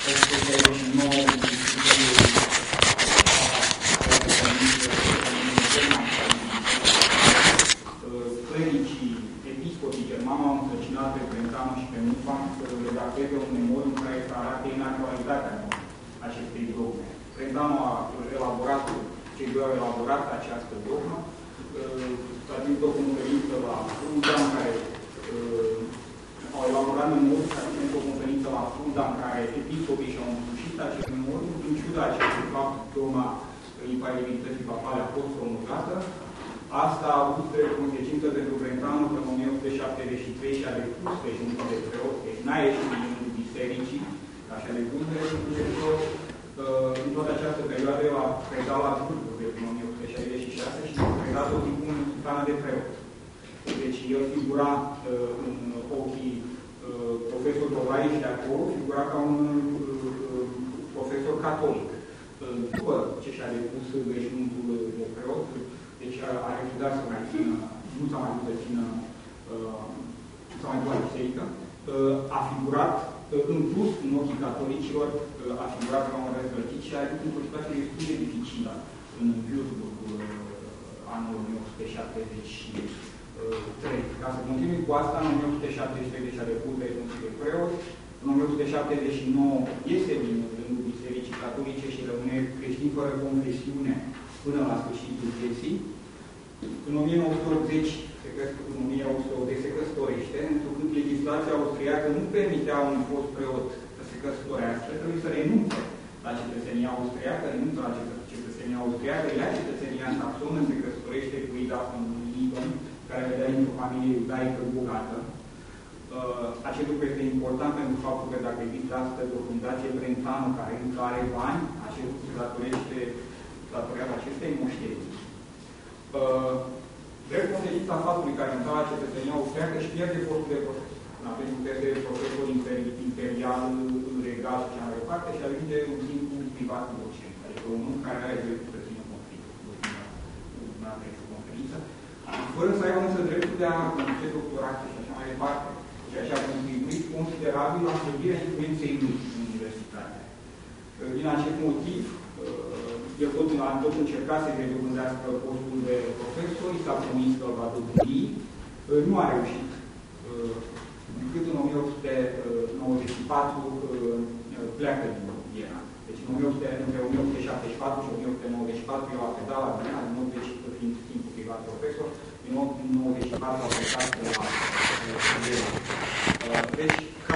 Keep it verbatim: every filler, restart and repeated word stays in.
șaisprezece și nouă clericii, episcopii germani au însărcinat pe Brentano și pe Nufa să redacteze un memoriu în care să arate inactualitatea acestei dogme. Brentano a elaborat, cei doi au elaborat această dogmă, s-a zis o conferință la Frunza în care uh, au elaborat memoriu, s-a zis o conferință la Frunza în care episcopii și-au însușit acest memoriu, în ciuda acestui fapt, dogma imparibilității papale a fost promulgată. Asta a avut consecință pentru Brentano că în o mie opt sute șaptezeci și trei și-a depus rejuntul de preot, deci n-a ieșit din rândul bisericii, așa de depus rejuntul de preot. În toată această perioadă a predat la Burgul de în o mie opt sute șaizeci și șase și a predat o timpul în sultana de preot. Deci el figura uh, în ochii uh, profesor Dovai și de acolo, figura ca un uh, profesor catolic. Uh, după ce și-a depus rejuntul de preot, deci a, a refuzat să mai țină, nu s-a mai putut să țină, uh, s-a mai putut la biserică, uh, a figurat în plus, în ochii catolicilor, a figurat ca un răzvrătit și a avut într-o situație destul de dificilă în Würzburg, anul o mie opt sute șaptezeci și trei. Ca să continui cu asta, în o mie opt sute șaptezeci și trei deci a depus rejuntul de preot, în o mie opt sute șaptezeci și nouă este din rândul Bisericii Catolice și rămâne creștin fără confesiune până la sfârșitul vieții. În o mie nouă sute optzeci, în o mie opt sute optzeci se căsătorește, întrucât legislația austriacă nu permitea unui fost preot să se căsătorească, trebuie să renunțe la cetățenia austriacă, renunță la cetățenia austriacă, ia cetățenia saxonă, se căsătorește cu Ida von Lieben, care vedea dintr-o familie iudaică bogată. Uh, acest lucru este important pentru faptul că dacă există astăzi o fundație Brentano care încă are bani, acest lucru se datorește datorează acestei moșteniri. Uh, Drept consecința faptului care încă la cetățenia austriacă își pierde postul de profesor. Pentru că este profesor imperial, legal și așa mai departe și ajunge în timpul privat docent. Adică un om care are dreptul să țină conflictul. Nu are o conferință. Fără să aibă însă dreptul de a conduce doctorate și așa mai departe. Ceea ce a contribuit considerabil la slăbirea influenței lui în universitate. Din acest motiv, el tot, tot încerca să redobândească postul de profesor, i s-a promis că va dobândi, nu a reușit. Decât în o mie opt sute nouăzeci și patru pleacă din Viena. Deci în o mie opt sute, între o mie opt sute șaptezeci și patru și o mie opt sute nouăzeci și patru eu a plecat la Viena, în nouăzeci fiind timpul privat profesor, în nouăzeci și patru a plecat la Viena. Deci,